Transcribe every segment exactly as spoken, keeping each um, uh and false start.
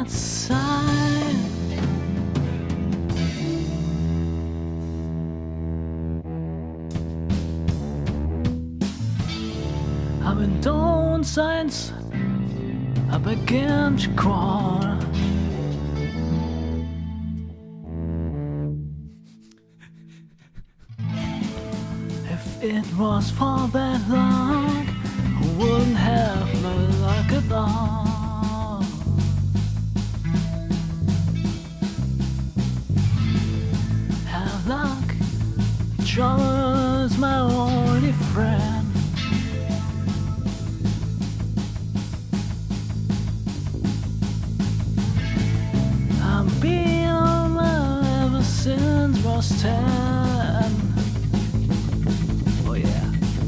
outside. I'm in dawn signs, I began to crawl. If it was for that luck, I wouldn't have no luck at all. Have luck, trouble is my only friend. I've been on my ever since was ten. Oh yeah.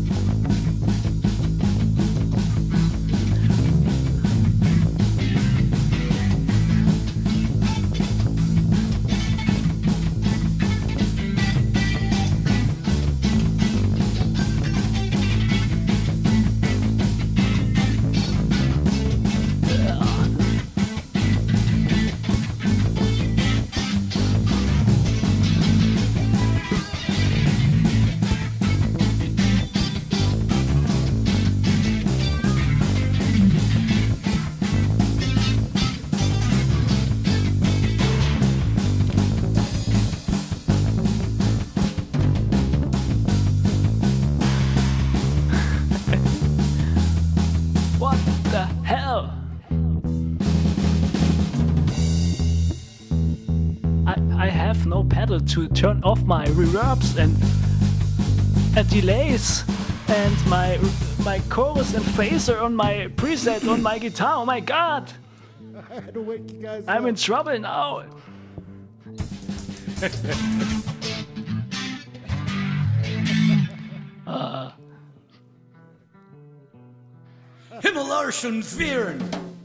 What the hell? I I have no pedal to turn off my reverbs and and delays and my my chorus and phaser on my preset on my guitar. Oh my god! I had to wake you guys I'm up. in trouble now. uh, Himmelarschen Viren!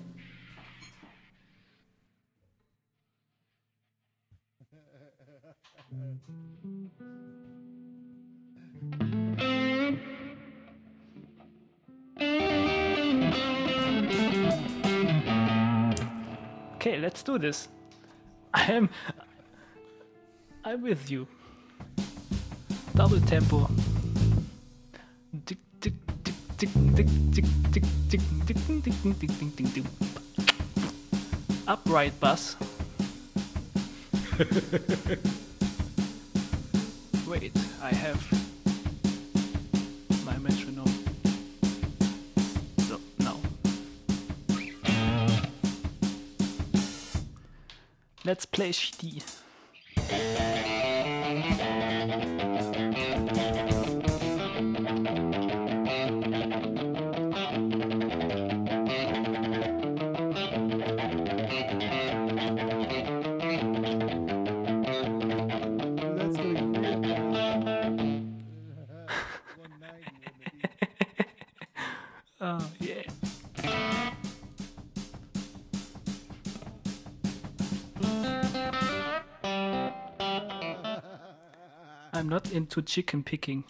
okay, let's do this. I'm I'm with you. Double tempo. Tick tick tick tick tick tick tick tick tick tick tick tick tick tick tick. Upright bass. Wait, I have my metronome. So no. Let's play Shdi. That's gonna be great. one ninety on the beat. Oh yeah. I'm not into chicken picking.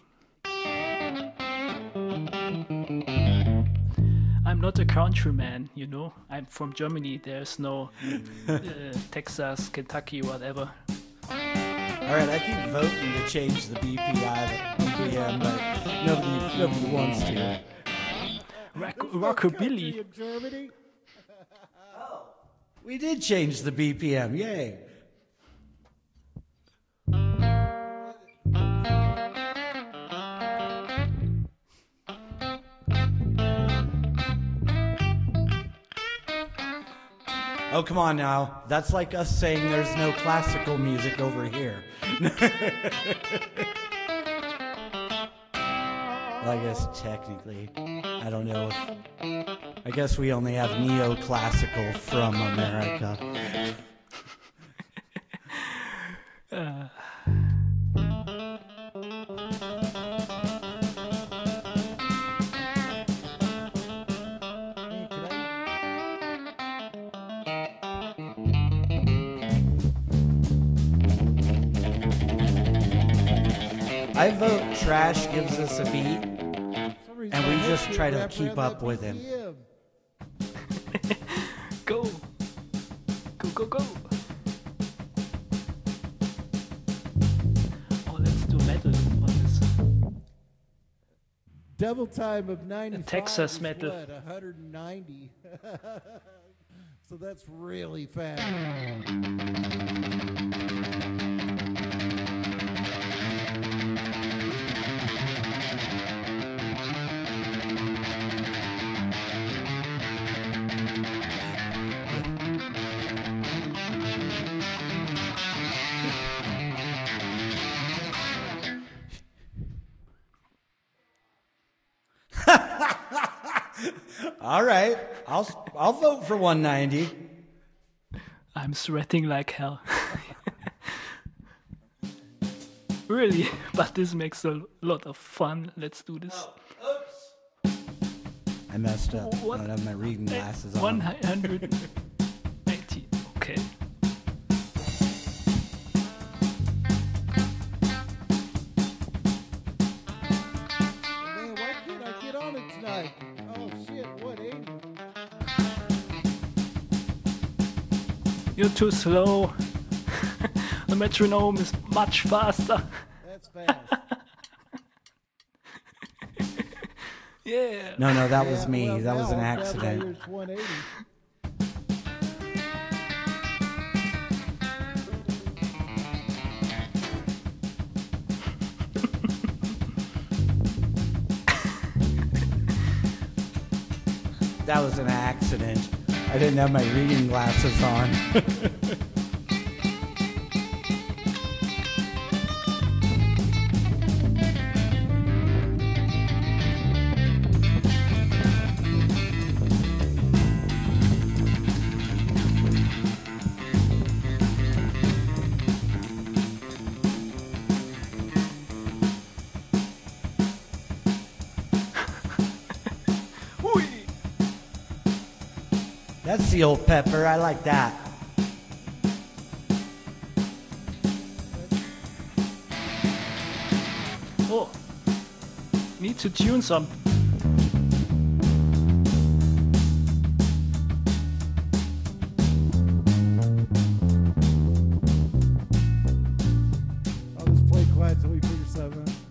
I'm not a countryman, you know. I'm from Germany. There's no uh, Texas, Kentucky, whatever. All right, I keep voting to change the B P I, B P M, but nobody, nobody wants to. Rock- Country rockabilly. in Germany. We did change the B P M, yay! Oh, come on now. That's like us saying there's no classical music over here. Well, I guess technically, I don't know if... I guess we only have neoclassical from America. Uh, Hey, could I- I vote Trash gives us a beat. for some reason And we my just head try to wrapped keep around up that with him. B P M. go. Devil time of ninety-five. Texas is metal. What, one hundred ninety. So that's really fast. All right, I'll I'll vote for one ninety. I'm sweating like hell. Really, but this makes a lot of fun. Let's do this. Oops. I messed up. What? I don't have my reading glasses on. one hundred eighty. Okay. Man, why can't I get on it tonight? Oh shit, what eighty? You're too slow. The metronome is much faster. That's fast. Yeah. No, no, that was Yeah, me. well, that was an now, accident. that layer's one eighty. That was an accident. I didn't have my reading glasses on. That's the old pepper. I like that. Oh. Need to tune some. I'll just play quiet till we figure something out.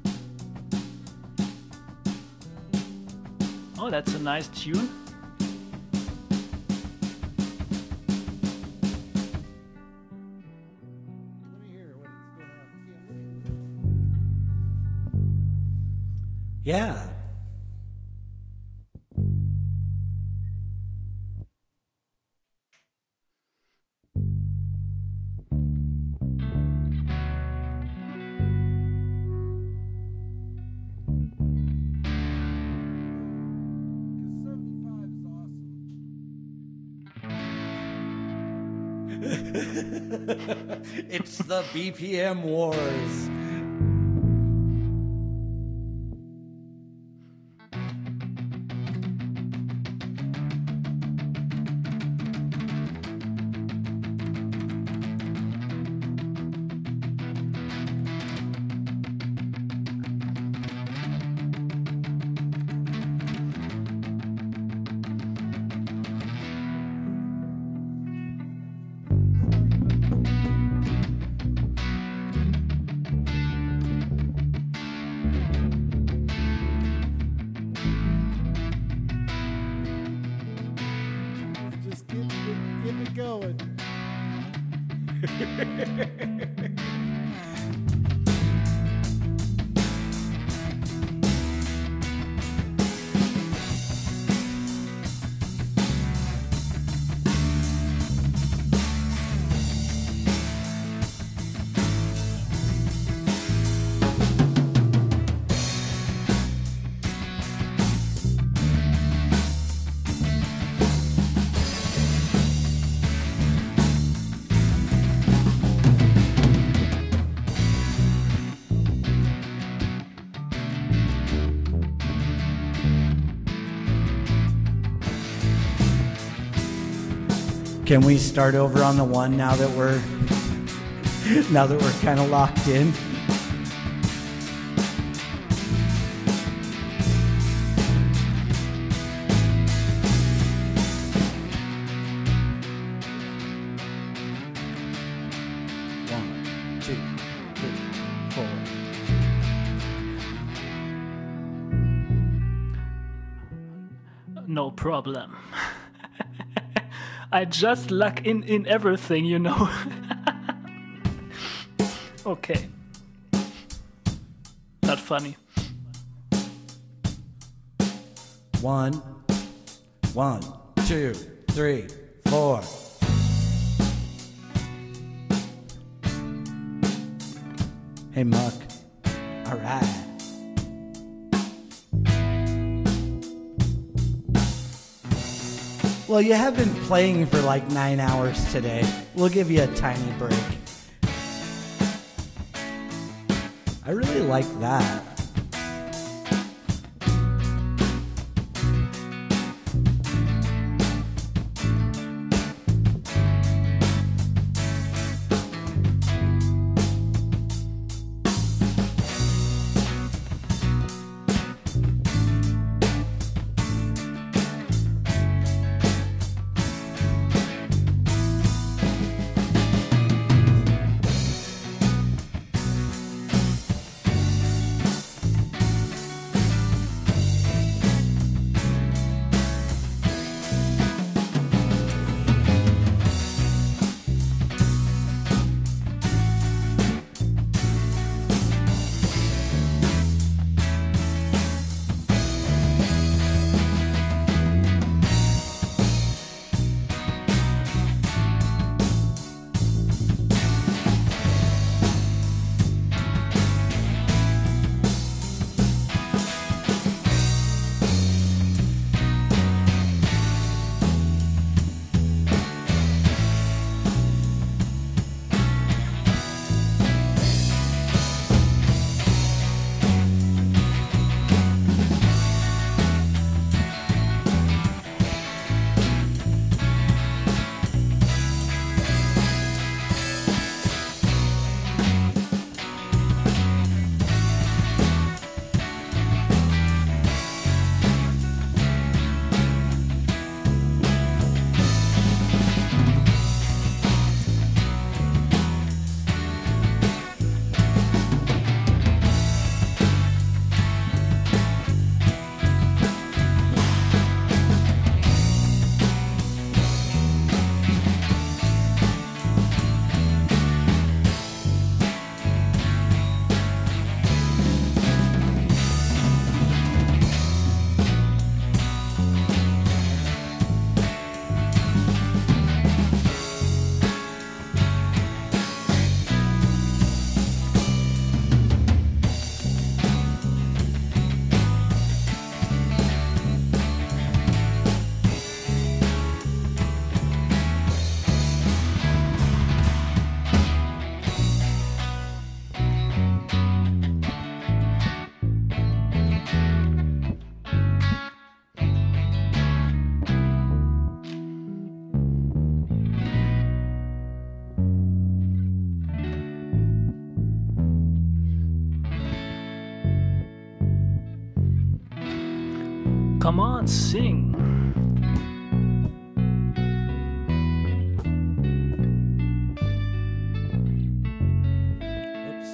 Oh, that's a nice tune. Let me hear what's going on. Yeah. seventy-five is awesome. It's the B P M Wars. Just get, get, get it going. Can we start over on the one now that we're now that we're kind of locked in? One, two, three, four. No problem. I just luck in in everything, you know. Okay. Not funny. One, one, two, three, four. Hey, Muck. All right. Well, you have been playing for like nine hours today. We'll give you a tiny break. I really like that. Come on, sing. Oops.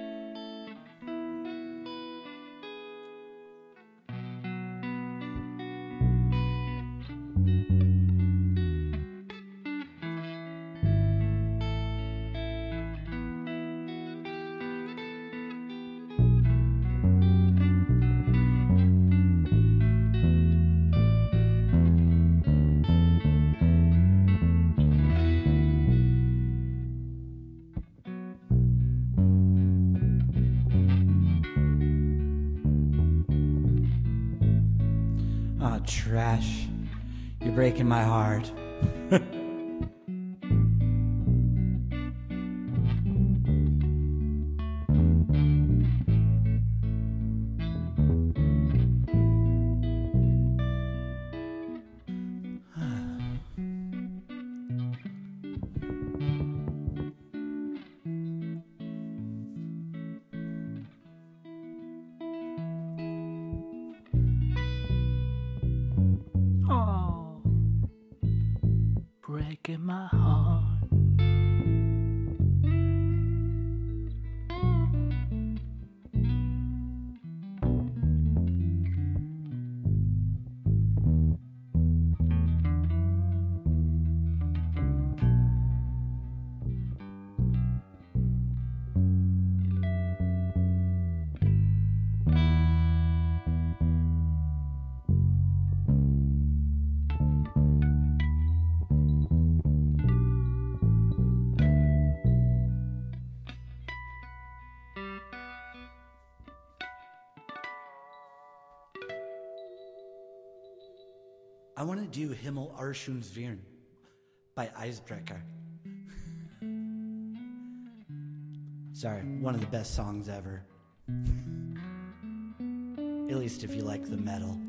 Oh, trash. You're breaking my heart. Oh, breaking my heart. I want to do Himmel Arschungsvirn by Eisbrecher. Sorry, one of the best songs ever. At least if you like the metal.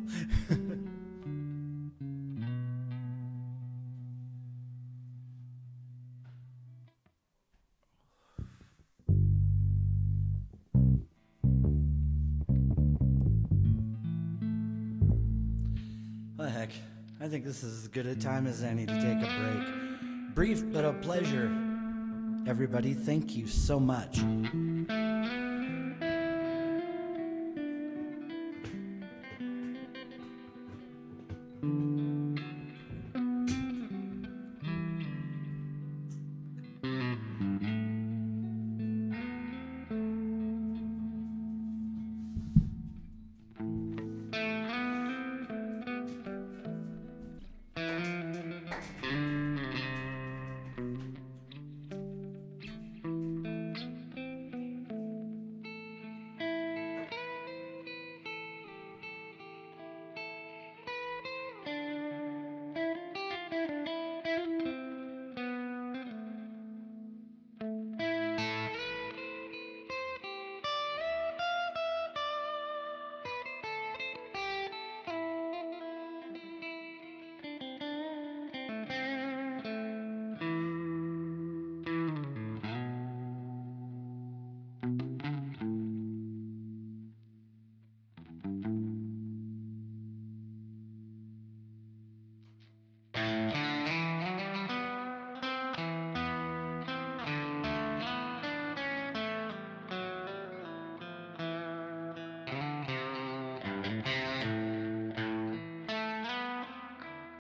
Well, heck, I think this is as good a time as any to take a break. Brief but a pleasure. Everybody, thank you so much.